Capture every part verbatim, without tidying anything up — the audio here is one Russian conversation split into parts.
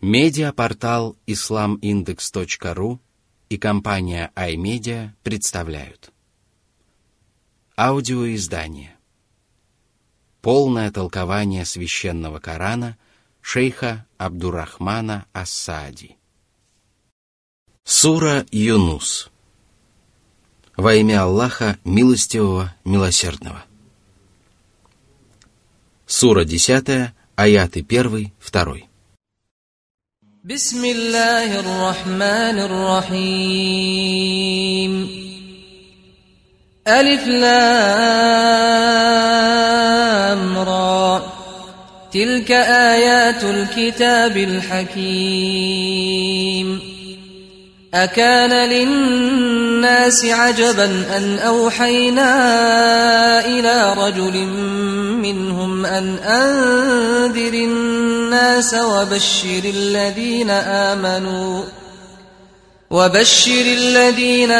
Медиапортал ислам индекс точка ру и компания iMedia представляют аудиоиздание «Полное толкование священного Корана» шейха Абдуррахмана ас-Саади. Сура Юнус. Во имя Аллаха Милостивого, Милосердного. Сура десятая, аяты первый, второй. Бисмиллахир рахманир рахим. Алиф лам ра. Тилька аятуль китабиль хаким. أكان للناس عجبا أن أوحينا إلى رجل منهم أن أنذر الناس وبشر الذين آمنوا وبشر الذين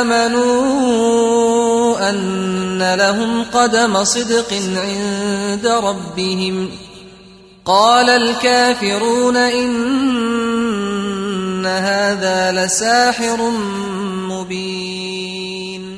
آمنوا أن لهم قدم صدق عند ربهم قال الكافرون إن هذا لساحر مبين.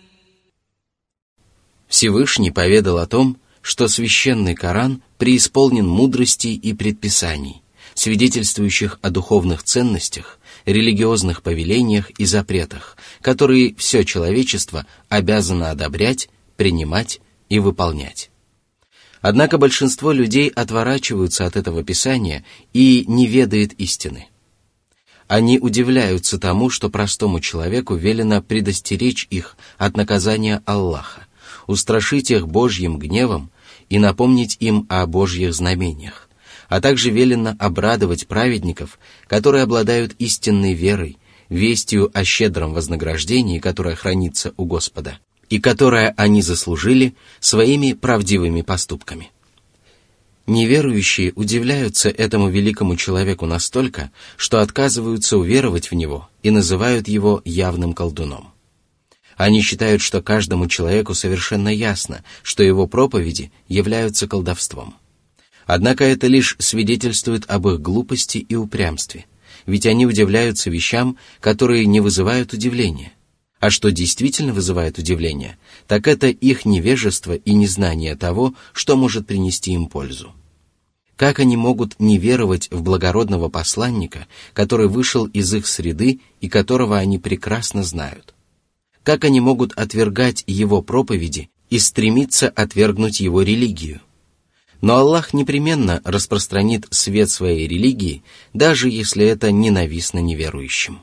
Всевышний поведал о том, что священный Коран преисполнен мудрости и предписаний, свидетельствующих о духовных ценностях, религиозных повелениях и запретах, которые все человечество обязано одобрять, принимать и выполнять. Однако большинство людей отворачиваются от этого писания и не ведает истины. Они удивляются тому, что простому человеку велено предостеречь их от наказания Аллаха, устрашить их Божьим гневом и напомнить им о Божьих знамениях, а также велено обрадовать праведников, которые обладают истинной верой, вестью о щедром вознаграждении, которое хранится у Господа, и которое они заслужили своими правдивыми поступками. Неверующие удивляются этому великому человеку настолько, что отказываются уверовать в него и называют его явным колдуном. Они считают, что каждому человеку совершенно ясно, что его проповеди являются колдовством. Однако это лишь свидетельствует об их глупости и упрямстве, ведь они удивляются вещам, которые не вызывают удивления. А что действительно вызывает удивление, так это их невежество и незнание того, что может принести им пользу. Как они могут не веровать в благородного посланника, который вышел из их среды и которого они прекрасно знают? Как они могут отвергать его проповеди и стремиться отвергнуть его религию? Но Аллах непременно распространит свет своей религии, даже если это ненавистно неверующим.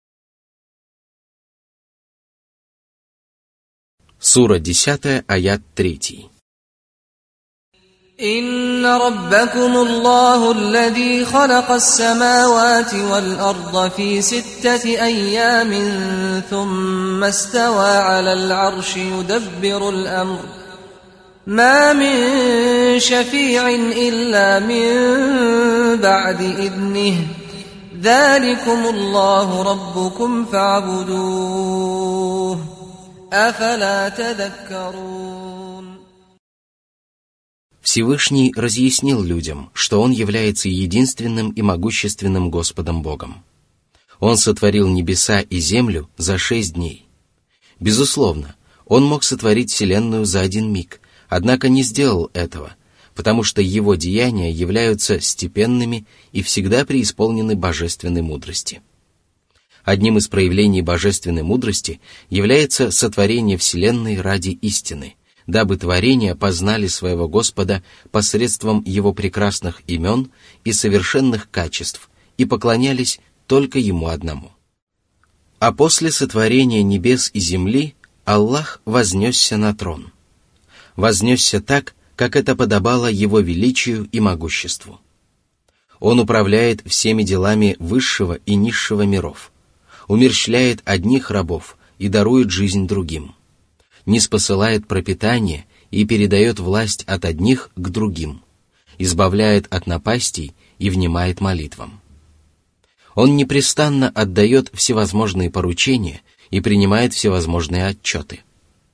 Сура десятая, аят третий. إن ربكم الله الذي خلق السماوات والأرض في ستة أيام ثم استوى على العرش يدبر الأمر ما من شفيع إلا من بعد إذنه ذلكم الله ربكم فاعبدوه أفلا تذكرون. Всевышний разъяснил людям, что Он является единственным и могущественным Господом Богом. Он сотворил небеса и землю за шесть дней. Безусловно, Он мог сотворить вселенную за один миг, однако не сделал этого, потому что Его деяния являются степенными и всегда преисполнены божественной мудрости. Одним из проявлений божественной мудрости является сотворение вселенной ради истины, дабы творения познали своего Господа посредством Его прекрасных имен и совершенных качеств и поклонялись только Ему одному. А после сотворения небес и земли Аллах вознесся на трон. Вознесся так, как это подобало Его величию и могуществу. Он управляет всеми делами высшего и низшего миров, умерщвляет одних рабов и дарует жизнь другим, ниспосылает пропитание и передает власть от одних к другим, избавляет от напастей и внимает молитвам. Он непрестанно отдает всевозможные поручения и принимает всевозможные отчеты.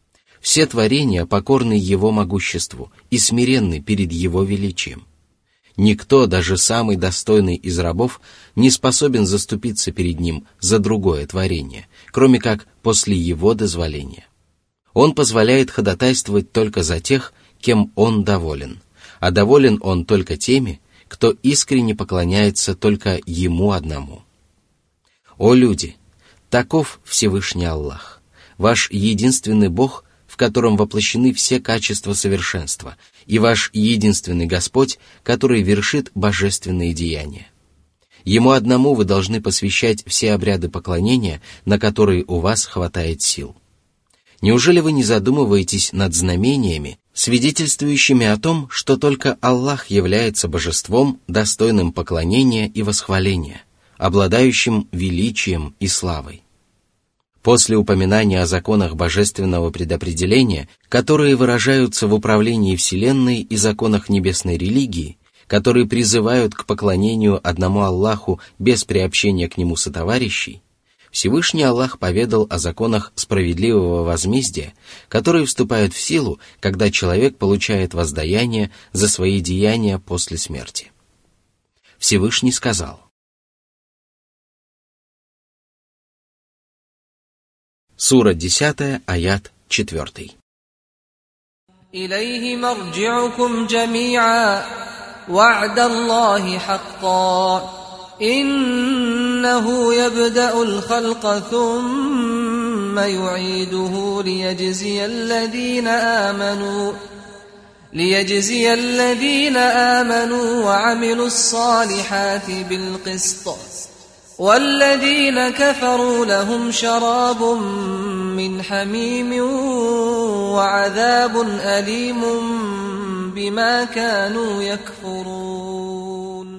Все творения покорны Его могуществу и смиренны перед Его величием. Никто, даже самый достойный из рабов, не способен заступиться перед ним за другое творение, кроме как после его дозволения. Он позволяет ходатайствовать только за тех, кем он доволен, а доволен он только теми, кто искренне поклоняется только ему одному. О люди! Таков Всевышний Аллах, ваш единственный Бог, в котором воплощены все качества совершенства, и ваш единственный Господь, который вершит божественные деяния. Ему одному вы должны посвящать все обряды поклонения, на которые у вас хватает сил. Неужели вы не задумываетесь над знамениями, свидетельствующими о том, что только Аллах является божеством, достойным поклонения и восхваления, обладающим величием и славой? После упоминания о законах божественного предопределения, которые выражаются в управлении Вселенной и законах небесной религии, которые призывают к поклонению одному Аллаху без приобщения к нему сотоварищей, Всевышний Аллах поведал о законах справедливого возмездия, которые вступают в силу, когда человек получает воздаяние за свои деяния после смерти. Всевышний сказал: Сура десятая, аят четвёртый. إليه مرجعكم جميعا وعد الله حقا إنه يبدأ الخلق ثم يعيده ليجزي الذين آمنوا ليجزي الذين آمنوا وعملوا الصالحات بالقسط والذين كفروا لهم شراب من حميم وعذاب أليم بما كانوا يكفرون.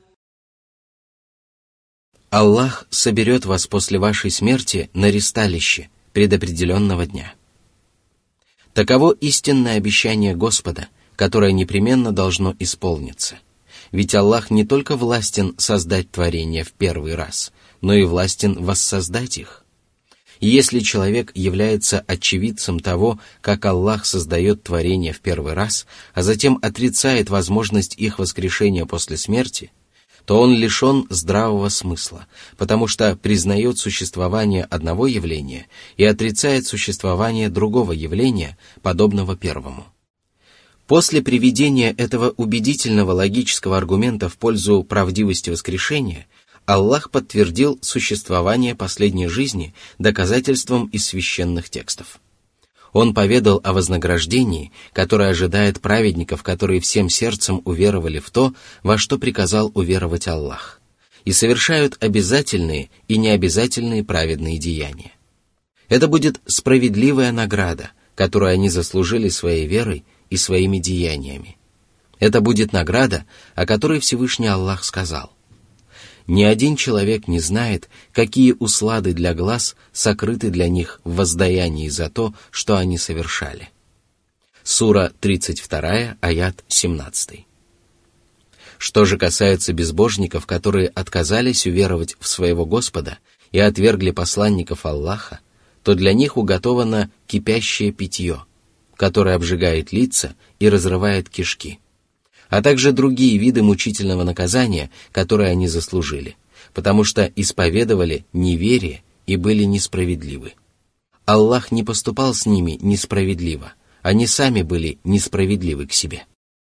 Аллах соберет вас после вашей смерти на ристалище предопределенного дня. Таково истинное обещание Господа, которое непременно должно исполниться. Ведь Аллах не только властен создать творения в первый раз, но и властен воссоздать их. И если человек является очевидцем того, как Аллах создает творения в первый раз, а затем отрицает возможность их воскрешения после смерти, то он лишен здравого смысла, потому что признает существование одного явления и отрицает существование другого явления, подобного первому. После приведения этого убедительного логического аргумента в пользу правдивости воскрешения, Аллах подтвердил существование последней жизни доказательством из священных текстов. Он поведал о вознаграждении, которое ожидает праведников, которые всем сердцем уверовали в то, во что приказал уверовать Аллах, и совершают обязательные и необязательные праведные деяния. Это будет справедливая награда, которую они заслужили своей верой и своими деяниями. Это будет награда, о которой Всевышний Аллах сказал: «Ни один человек не знает, какие услады для глаз сокрыты для них в воздаянии за то, что они совершали». Сура тридцать два, аят семнадцатый. Что же касается безбожников, которые отказались уверовать в своего Господа и отвергли посланников Аллаха, то для них уготовано кипящее питье, которое обжигает лица и разрывает кишки, а также другие виды мучительного наказания, которые они заслужили, потому что исповедовали неверие и были несправедливы. Аллах не поступал с ними несправедливо, они сами были несправедливы к себе.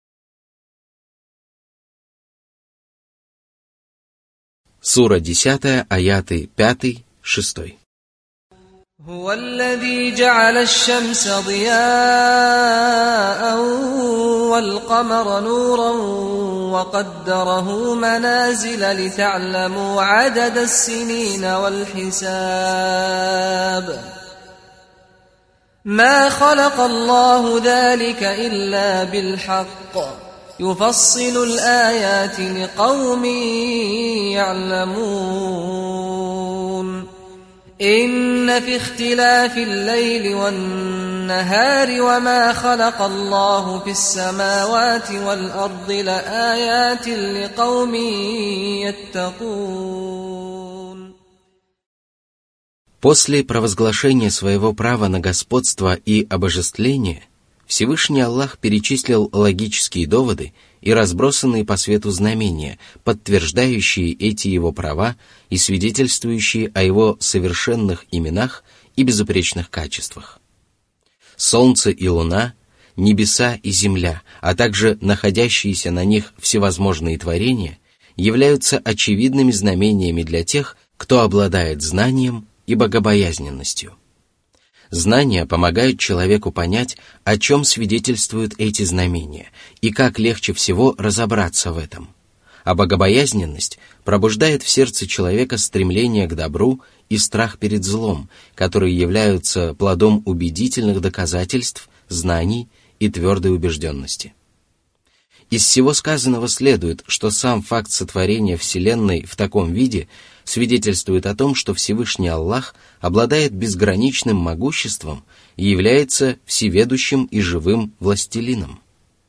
Сура десятая, аяты пятый, шестой. هو الذي جعل الشمس ضياء والقمر نورا وقدره منازل لتعلموا عدد السنين والحساب ما خلق الله ذلك إلا بالحق يفصل الآيات لقوم يعلمون إن في اختلاف الليل والنهار وما خلق الله في السماوات والأرض لآيات لقوم يتقون. После провозглашения своего права на господство и обожествление, Всевышний Аллах перечислил логические доводы и разбросанные по свету знамения, подтверждающие эти его права и свидетельствующие о его совершенных именах и безупречных качествах. Солнце и луна, небеса и земля, а также находящиеся на них всевозможные творения являются очевидными знамениями для тех, кто обладает знанием и богобоязненностью. Знания помогают человеку понять, о чем свидетельствуют эти знамения, и как легче всего разобраться в этом. А богобоязненность пробуждает в сердце человека стремление к добру и страх перед злом, которые являются плодом убедительных доказательств, знаний и твердой убежденности. Из всего сказанного следует, что сам факт сотворения Вселенной в таком виде свидетельствует о том, что Всевышний Аллах обладает безграничным могуществом и является всеведущим и живым властелином.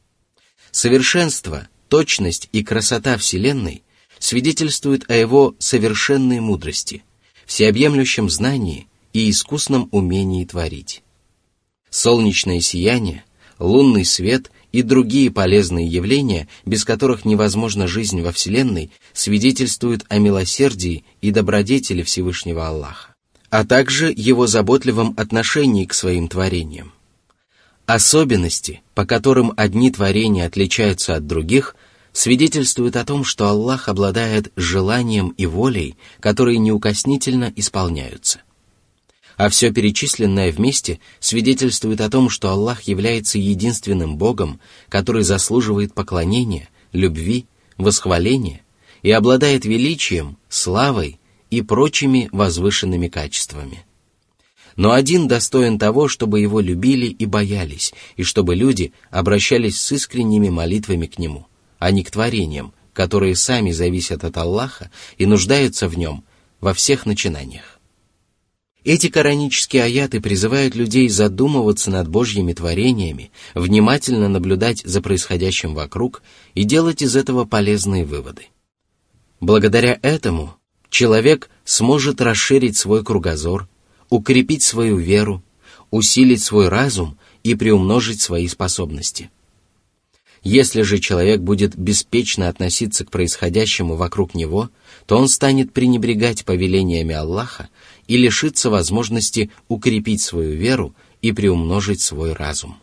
Совершенство, точность и красота Вселенной свидетельствуют о его совершенной мудрости, всеобъемлющем знании и искусном умении творить. Солнечное сияние, лунный свет и другие полезные явления, без которых невозможна жизнь во Вселенной, свидетельствуют о милосердии и добродетели Всевышнего Аллаха, а также его заботливом отношении к своим творениям. Особенности, по которым одни творения отличаются от других, свидетельствуют о том, что Аллах обладает желанием и волей, которые неукоснительно исполняются. А все перечисленное вместе свидетельствует о том, что Аллах является единственным Богом, который заслуживает поклонения, любви, восхваления и обладает величием, славой и прочими возвышенными качествами. Но один достоин того, чтобы его любили и боялись, и чтобы люди обращались с искренними молитвами к нему, а не к творениям, которые сами зависят от Аллаха и нуждаются в нем во всех начинаниях. Эти коранические аяты призывают людей задумываться над Божьими творениями, внимательно наблюдать за происходящим вокруг и делать из этого полезные выводы. Благодаря этому человек сможет расширить свой кругозор, укрепить свою веру, усилить свой разум и приумножить свои способности. Если же человек будет беспечно относиться к происходящему вокруг него, то он станет пренебрегать повелениями Аллаха и лишится возможности укрепить свою веру и приумножить свой разум.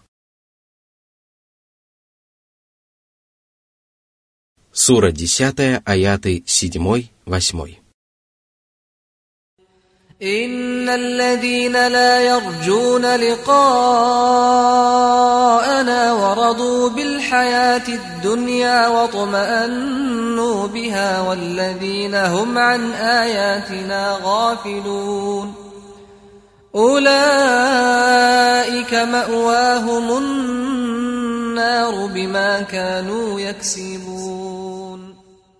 Сура десятая, аяты седьмой-восьмой. إن الذين لا يرجون لقاءنا ورضوا بالحياة الدنيا واطمأنوا بها والذين هم عن آياتنا غافلون أولئك مأواهم النار بما كانوا يكسبون.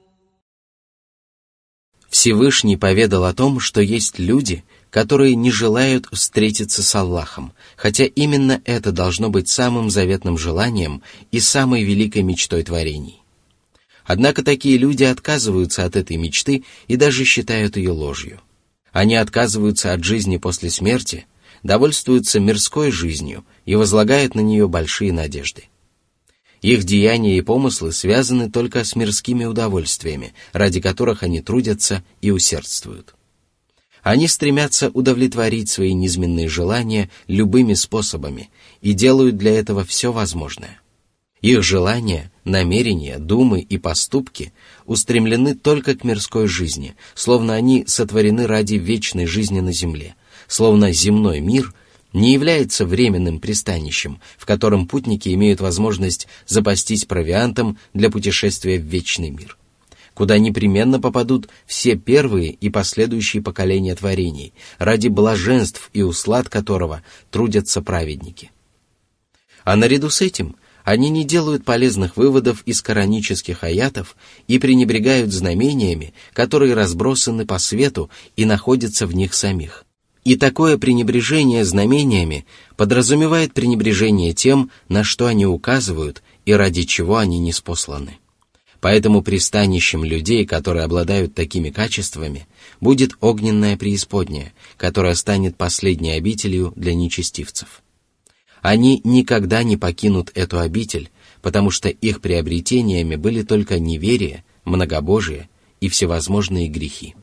Всевышний поведал о том, что есть люди, которые не желают встретиться с Аллахом, хотя именно это должно быть самым заветным желанием и самой великой мечтой творений. Однако такие люди отказываются от этой мечты и даже считают ее ложью. Они отказываются от жизни после смерти, довольствуются мирской жизнью и возлагают на нее большие надежды. Их деяния и помыслы связаны только с мирскими удовольствиями, ради которых они трудятся и усердствуют. Они стремятся удовлетворить свои низменные желания любыми способами и делают для этого все возможное. Их желания, намерения, думы и поступки устремлены только к мирской жизни, словно они сотворены ради вечной жизни на земле, словно земной мир не является временным пристанищем, в котором путники имеют возможность запастись провиантом для путешествия в вечный мир, куда непременно попадут все первые и последующие поколения творений, ради блаженств и услад которого трудятся праведники. А наряду с этим они не делают полезных выводов из коранических аятов и пренебрегают знамениями, которые разбросаны по свету и находятся в них самих. И такое пренебрежение знамениями подразумевает пренебрежение тем, на что они указывают и ради чего они ниспосланы. Поэтому пристанищем людей, которые обладают такими качествами, будет огненная преисподняя, которая станет последней обителью для нечестивцев. Они никогда не покинут эту обитель, потому что их приобретениями были только неверие, многобожие и всевозможные грехи.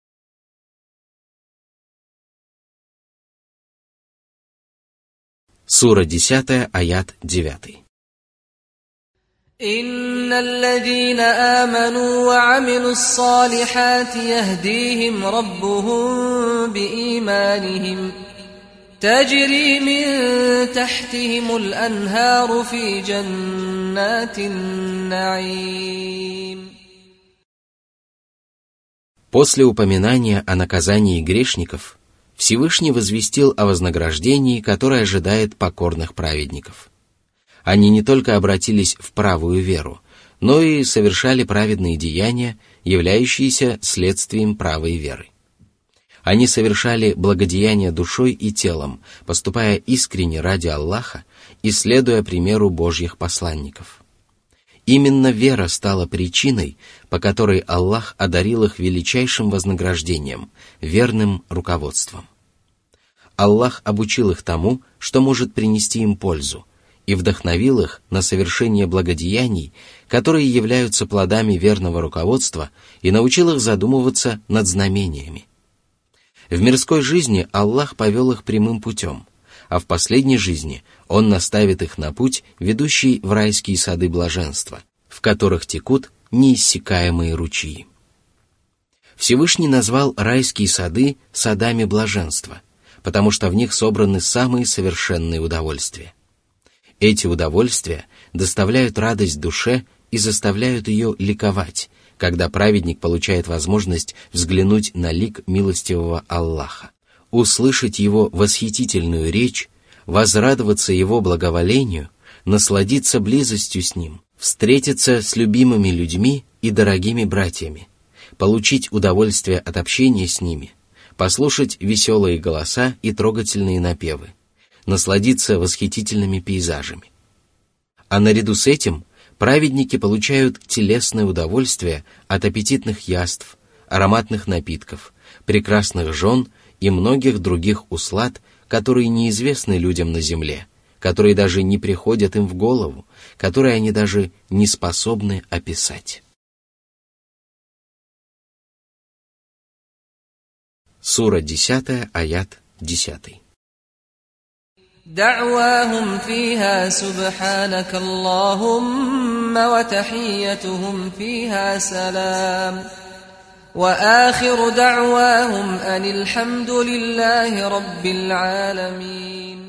Сура десятая, аят девятый. إن الذين آمنوا وعملوا الصالحات يهديهم ربهم بإيمانهم تجري من تحتهم الأنهار في جنات النعيم. После упоминания о наказании грешников, Всевышний возвестил о вознаграждении, которое ожидает покорных праведников. Они не только обратились в правую веру, но и совершали праведные деяния, являющиеся следствием правой веры. Они совершали благодеяния душой и телом, поступая искренне ради Аллаха и следуя примеру Божьих посланников. Именно вера стала причиной, по которой Аллах одарил их величайшим вознаграждением, верным руководством. Аллах обучил их тому, что может принести им пользу, и вдохновил их на совершение благодеяний, которые являются плодами верного руководства, и научил их задумываться над знамениями. В мирской жизни Аллах повел их прямым путем, а в последней жизни Он наставит их на путь, ведущий в райские сады блаженства, в которых текут неиссякаемые ручьи. Всевышний назвал райские сады садами блаженства, потому что в них собраны самые совершенные удовольствия. Эти удовольствия доставляют радость душе и заставляют ее ликовать, когда праведник получает возможность взглянуть на лик милостивого Аллаха, услышать его восхитительную речь, возрадоваться его благоволению, насладиться близостью с ним, встретиться с любимыми людьми и дорогими братьями, получить удовольствие от общения с ними, послушать веселые голоса и трогательные напевы, насладиться восхитительными пейзажами. А наряду с этим праведники получают телесное удовольствие от аппетитных яств, ароматных напитков, прекрасных жен и многих других услад, которые неизвестны людям на земле, которые даже не приходят им в голову, которые они даже не способны описать. Сура десятая, аят десятый. دعواهم فيها سبحانك اللهم وتحيتهم فيها سلام وآخر دعواهم أن الحمد لله رب العالمين.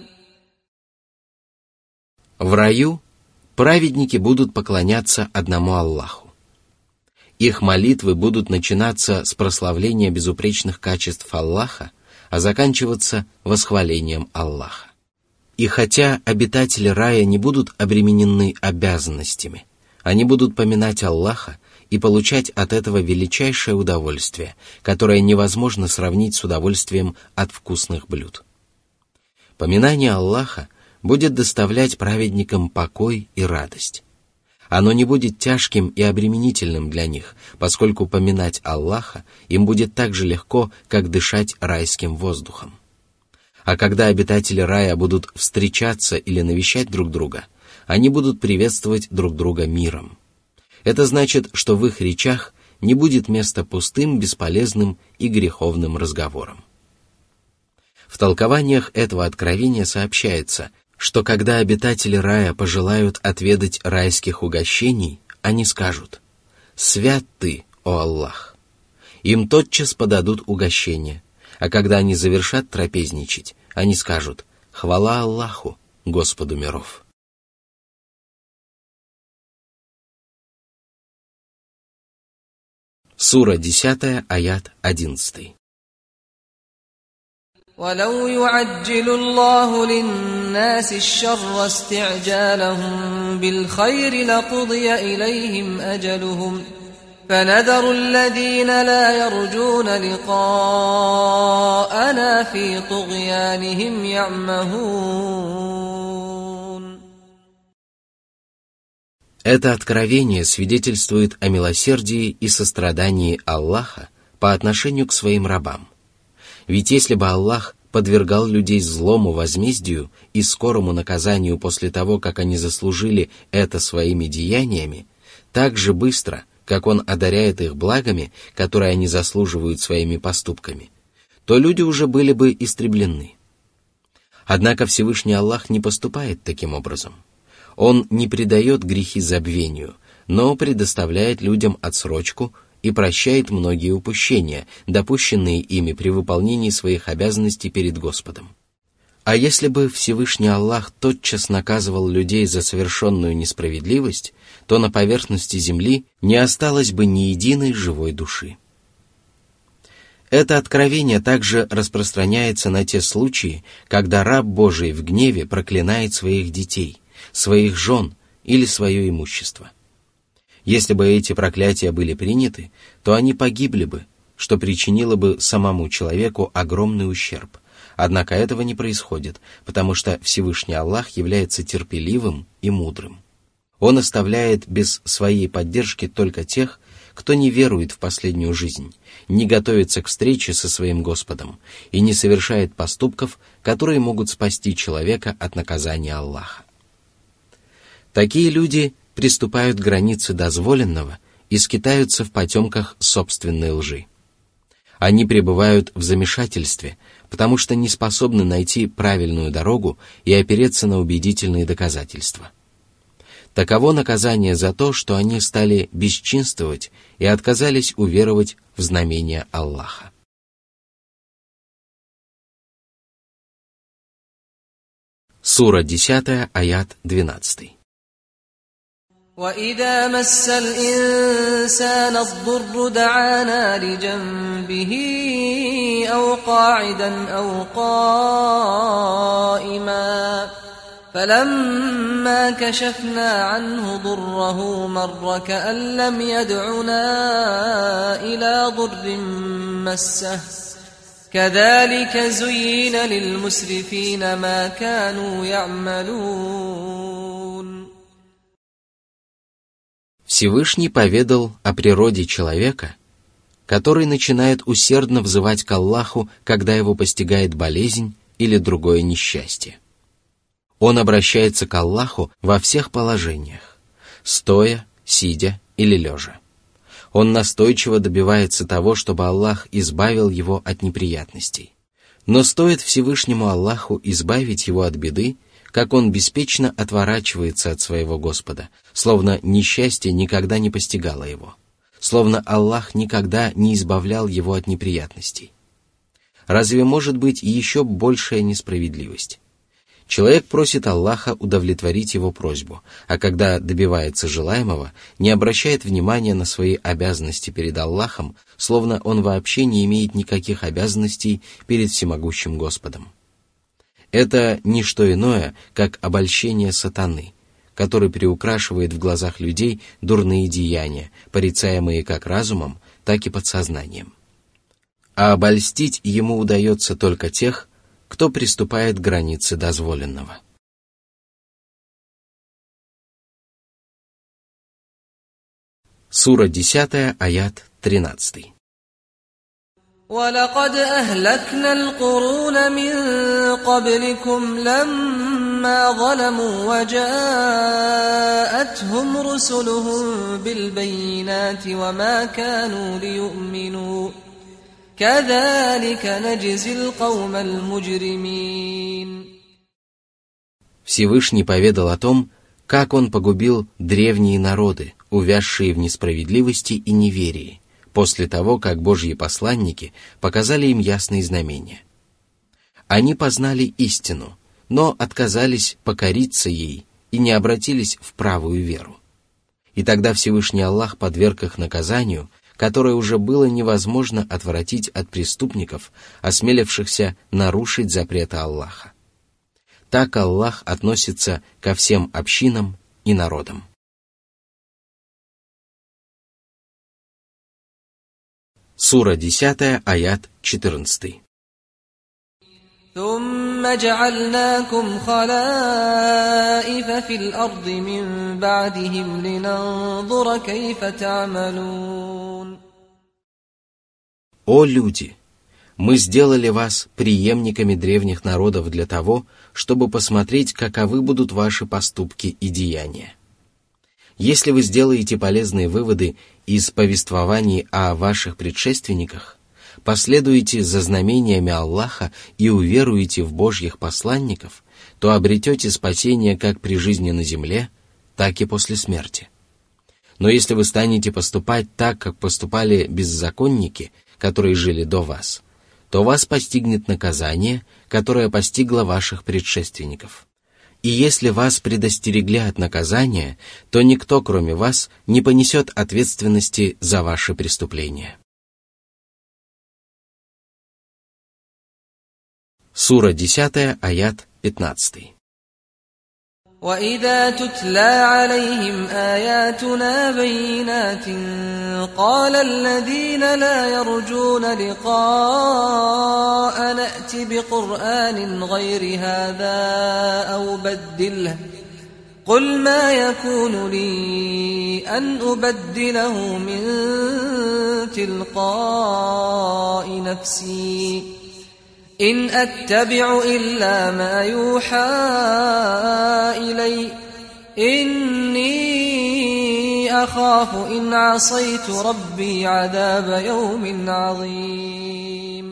В раю праведники будут поклоняться одному Аллаху. Их молитвы будут начинаться с прославления безупречных качеств Аллаха, а заканчиваться восхвалением Аллаха. И хотя обитатели рая не будут обременены обязанностями, они будут поминать Аллаха и получать от этого величайшее удовольствие, которое невозможно сравнить с удовольствием от вкусных блюд. Поминание Аллаха будет доставлять праведникам покой и радость. Оно не будет тяжким и обременительным для них, поскольку поминать Аллаха им будет так же легко, как дышать райским воздухом. А когда обитатели рая будут встречаться или навещать друг друга, они будут приветствовать друг друга миром. Это значит, что в их речах не будет места пустым, бесполезным и греховным разговорам. В толкованиях этого откровения сообщается, что когда обитатели рая пожелают отведать райских угощений, они скажут: «Свят Ты, о Аллах!» Им тотчас подадут угощение, а когда они завершат трапезничать, они скажут: «Хвала Аллаху, Господу миров». Сура десятая, аят одиннадцатый. ولو يعجل الله للناس الشر استعجالهم بالخير لقضي إليهم أجلهم فنذر الذين لا يرجون لقاءنا في طغيانهم يعمهون. Это откровение свидетельствует о милосердии и сострадании Аллаха по отношению к своим рабам. Ведь если бы Аллах подвергал людей злому возмездию и скорому наказанию после того, как они заслужили это своими деяниями, так же быстро, как Он одаряет их благами, которые они заслуживают своими поступками, то люди уже были бы истреблены. Однако Всевышний Аллах не поступает таким образом. Он не предает грехи забвению, но предоставляет людям отсрочку и прощает многие упущения, допущенные ими при выполнении своих обязанностей перед Господом. А если бы Всевышний Аллах тотчас наказывал людей за совершенную несправедливость, то на поверхности земли не осталось бы ни единой живой души. Это откровение также распространяется на те случаи, когда раб Божий в гневе проклинает своих детей, своих жен или свое имущество. Если бы эти проклятия были приняты, то они погибли бы, что причинило бы самому человеку огромный ущерб. Однако этого не происходит, потому что Всевышний Аллах является терпеливым и мудрым. Он оставляет без своей поддержки только тех, кто не верует в последнюю жизнь, не готовится к встрече со своим Господом и не совершает поступков, которые могут спасти человека от наказания Аллаха. Такие люди приступают к границе дозволенного и скитаются в потемках собственной лжи. Они пребывают в замешательстве, потому что не способны найти правильную дорогу и опереться на убедительные доказательства. Таково наказание за то, что они стали бесчинствовать и отказались уверовать в знамения Аллаха. Сура десятая, аят двенадцатый. وَإِذَا مَسَّ الْإِنسَانَ الضُّرُّ دَعَانَا لِجَنبِهِ أَوْ قَاعِدًا أَوْ قَائِمًا فَلَمَّا كَشَفْنَا عَنْهُ ضُرَّهُ مَرَّ كَأَن لَّمْ يَدْعُنَا إِلَى ضُرٍّ مَّسَّهُ كَذَلِكَ زُيِّنَ لِلْمُسْرِفِينَ مَا كَانُوا يَعْمَلُونَ. Всевышний поведал о природе человека, который начинает усердно взывать к Аллаху, когда его постигает болезнь или другое несчастье. Он обращается к Аллаху во всех положениях, стоя, сидя или лежа. Он настойчиво добивается того, чтобы Аллах избавил его от неприятностей. Но стоит Всевышнему Аллаху избавить его от беды, как он беспечно отворачивается от своего Господа, словно несчастье никогда не постигало его, словно Аллах никогда не избавлял его от неприятностей. Разве может быть еще большая несправедливость? Человек просит Аллаха удовлетворить его просьбу, а когда добивается желаемого, не обращает внимания на свои обязанности перед Аллахом, словно он вообще не имеет никаких обязанностей перед всемогущим Господом. Это не что иное, как обольщение сатаны, который приукрашивает в глазах людей дурные деяния, порицаемые как разумом, так и подсознанием. А обольстить ему удается только тех, кто приступает к границе дозволенного. Сура десятая, аят тринадцатый. وَلَقَدْ أَهْلَكْنَا الْقُرُونَ مِنْ قَبْلِكُمْ لَمَّا ظَلَمُوا وَجَاءَتْهُمْ رُسُلُهُم بِالْبَيِّنَاتِ وَمَا كَانُوا لِيُؤْمِنُوا كَذَلِكَ نَجْزِي الْقَوْمَ الْمُجْرِمِينَ. Всевышний поведал о том, как он погубил древние народы, увязшие в несправедливости и неверии, после того, как Божьи посланники показали им ясные знамения. Они познали истину, но отказались покориться ей и не обратились в правую веру. И тогда Всевышний Аллах подверг их наказанию, которое уже было невозможно отвратить от преступников, осмелившихся нарушить запреты Аллаха. Так Аллах относится ко всем общинам и народам. Сура десятая, аят четырнадцатый. ثُمَّ جَعَلْنَاكُمْ خَلَائِفَ فِي الْأَرْضِ مِنْ بَعْدِهِمْ لِنَنْظُرَ كَيْفَ تَعْمَلُونَ. О люди! Мы сделали вас преемниками древних народов для того, чтобы посмотреть, каковы будут ваши поступки и деяния. Если вы сделаете полезные выводы из повествований о ваших предшественниках, последуете за знамениями Аллаха и уверуете в Божьих посланников, то обретете спасение как при жизни на земле, так и после смерти. Но если вы станете поступать так, как поступали беззаконники, которые жили до вас, то вас постигнет наказание, которое постигло ваших предшественников. И если вас предостерегли от наказания, то никто, кроме вас, не понесет ответственности за ваши преступления. Сура десятая, аят пятнадцатый. وَإِذَا تُتْلَى عَلَيْهِمْ آيَاتُنَا بَيِّنَاتٍ قَالَ الَّذِينَ لَا يَرْجُونَ لِقَاءَنَا ائْتِ بِقُرْآنٍ غَيْرِ هَذَا أَوْ بَدِّلْهُ قُلْ مَا يَكُونُ لِي أَنْ أُبَدِّلَهُ مِنْ تِلْقَاءِ نَفْسِي إِنْ أَتَّبِعُ إِلَّا مَا يُوحَى إِلَيَّ إِنِّي أَخَافُ إِنْ عَصَيْتُ رَبِّي عَذَابَ يَوْمٍ عَظِيمٍ.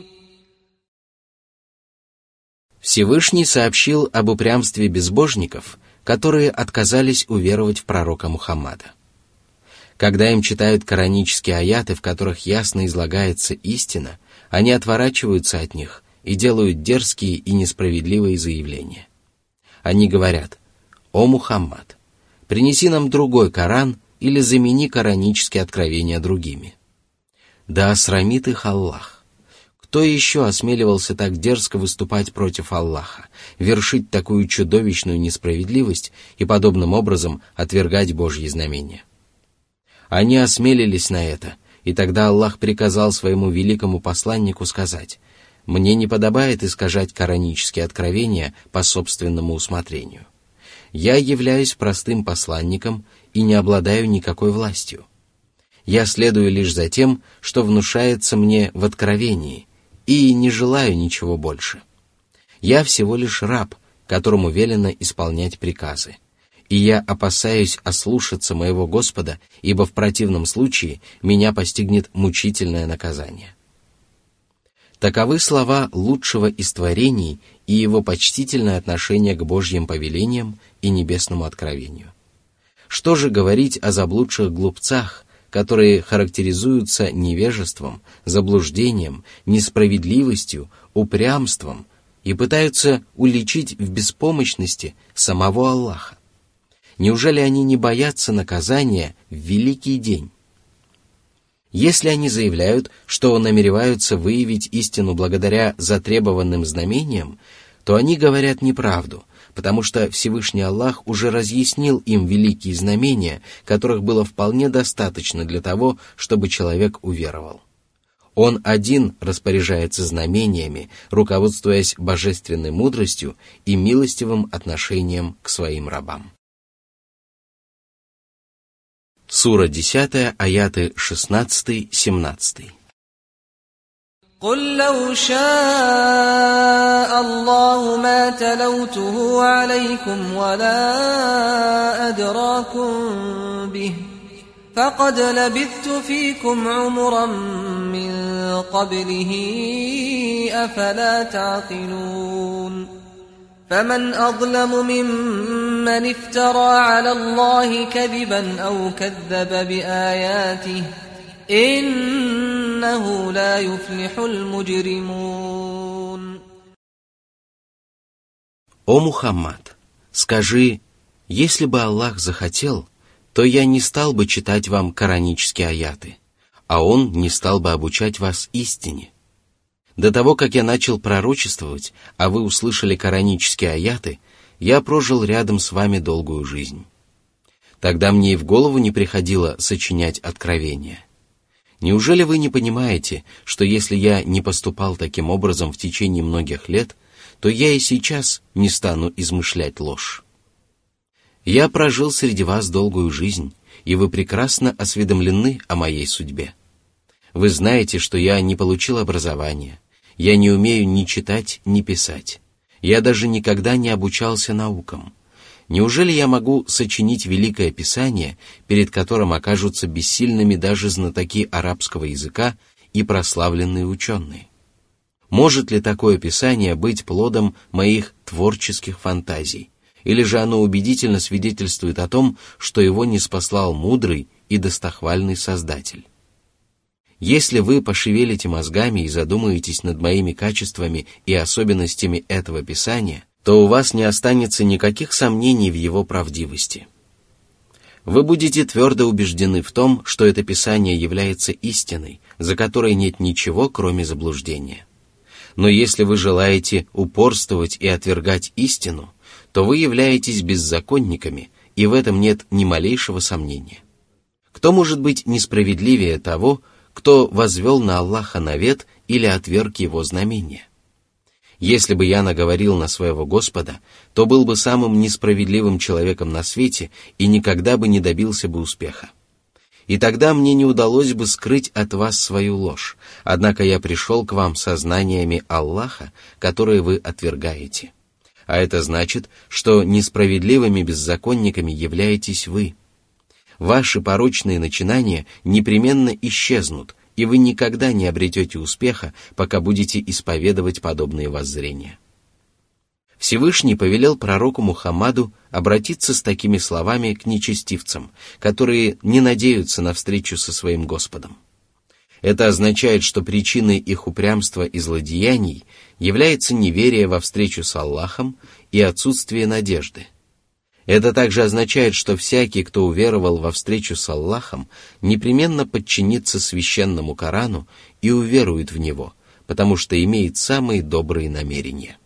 Всевышний сообщил об упрямстве безбожников, которые отказались уверовать в пророка Мухаммада. Когда им читают коранические аяты, в которых ясно излагается истина, они отворачиваются от них и делают дерзкие и несправедливые заявления. Они говорят: «О Мухаммад, принеси нам другой Коран или замени коранические откровения другими». Да осрамит их Аллах. Кто еще осмеливался так дерзко выступать против Аллаха, вершить такую чудовищную несправедливость и подобным образом отвергать Божьи знамения? Они осмелились на это, и тогда Аллах приказал своему великому посланнику сказать: «Мне не подобает искажать коранические откровения по собственному усмотрению. Я являюсь простым посланником и не обладаю никакой властью. Я следую лишь за тем, что внушается мне в откровении, и не желаю ничего больше. Я всего лишь раб, которому велено исполнять приказы. И я опасаюсь ослушаться моего Господа, ибо в противном случае меня постигнет мучительное наказание». Таковы слова лучшего из творений и его почтительное отношение к Божьим повелениям и небесному откровению. Что же говорить о заблудших глупцах, которые характеризуются невежеством, заблуждением, несправедливостью, упрямством и пытаются уличить в беспомощности самого Аллаха? Неужели они не боятся наказания в великий день? Если они заявляют, что намереваются выявить истину благодаря затребованным знамениям, то они говорят неправду, потому что Всевышний Аллах уже разъяснил им великие знамения, которых было вполне достаточно для того, чтобы человек уверовал. Он один распоряжается знамениями, руководствуясь божественной мудростью и милостивым отношением к своим рабам. Сура десятая, аяты шестнадцатый-семнадцатый. قُلْ لَوْ شَاءَ اللَّهُ مَا تَلَوْتُهُ عَلَيْكُمْ وَلَا أَدْرَاكُمْ بِهِ فَقَدْ لَبِثْتُ فِيكُمْ عُمُرًا مِّن قَبْلِهِ أَفَلَا تَعْقِلُونَ فَمَنْ أَظْلَمُ مِمَّنِ افْتَرَى عَلَى اللَّهِ كَذِبًا أَوْ كَذَّبَ بِآيَاتِهِ إِنَّهُ لَا يُفْلِحُ الْمُجْرِمُونَ. О Мухаммад, скажи: если бы Аллах захотел, то я не стал бы читать вам коранические аяты, а Он не стал бы обучать вас истине. До того, как я начал пророчествовать, а вы услышали коранические аяты, я прожил рядом с вами долгую жизнь. Тогда мне и в голову не приходило сочинять откровения. Неужели вы не понимаете, что если я не поступал таким образом в течение многих лет, то я и сейчас не стану измышлять ложь? Я прожил среди вас долгую жизнь, и вы прекрасно осведомлены о моей судьбе. Вы знаете, что я не получил образования, Я не умею ни читать, ни писать. Я даже никогда не обучался наукам. Неужели я могу сочинить великое писание, перед которым окажутся бессильными даже знатоки арабского языка и прославленные ученые? Может ли такое писание быть плодом моих творческих фантазий? Или же оно убедительно свидетельствует о том, что его ниспослал мудрый и достохвальный Создатель? Если вы пошевелите мозгами и задумаетесь над моими качествами и особенностями этого писания, то у вас не останется никаких сомнений в его правдивости. Вы будете твердо убеждены в том, что это писание является истиной, за которой нет ничего, кроме заблуждения. Но если вы желаете упорствовать и отвергать истину, то вы являетесь беззаконниками, и в этом нет ни малейшего сомнения. Кто может быть несправедливее того, кто возвел на Аллаха навет или отверг его знамения? Если бы я наговорил на своего Господа, то был бы самым несправедливым человеком на свете и никогда бы не добился бы успеха. И тогда мне не удалось бы скрыть от вас свою ложь, однако я пришел к вам со знаниями Аллаха, которые вы отвергаете. А это значит, что несправедливыми беззаконниками являетесь вы. Ваши порочные начинания непременно исчезнут, и вы никогда не обретете успеха, пока будете исповедовать подобные воззрения. Всевышний повелел пророку Мухаммаду обратиться с такими словами к нечестивцам, которые не надеются на встречу со своим Господом. Это означает, что причиной их упрямства и злодеяний является неверие во встречу с Аллахом и отсутствие надежды. Это также означает, что всякий, кто уверовал во встречу с Аллахом, непременно подчинится священному Корану и уверует в него, потому что имеет самые добрые намерения.